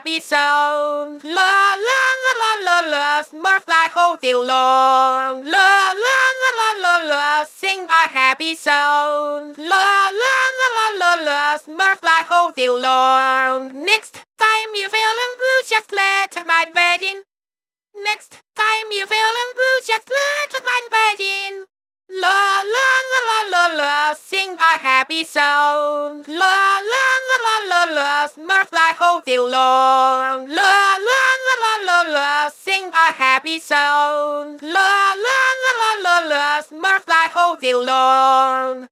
happy song. La la la la la la, Smurf like whole day long. La la la la la la, sing a happy song. La la la la la la, Smurf like whole day long. Next time you feeling blue, just let my bed in. Next time you feeling blue, just let my bed in. La la la la la la, sing a happy song. La la la la la la, Smurf like whole day long. La la la la la la, sing a happy song. La la la la la la, Smurf like whole day long.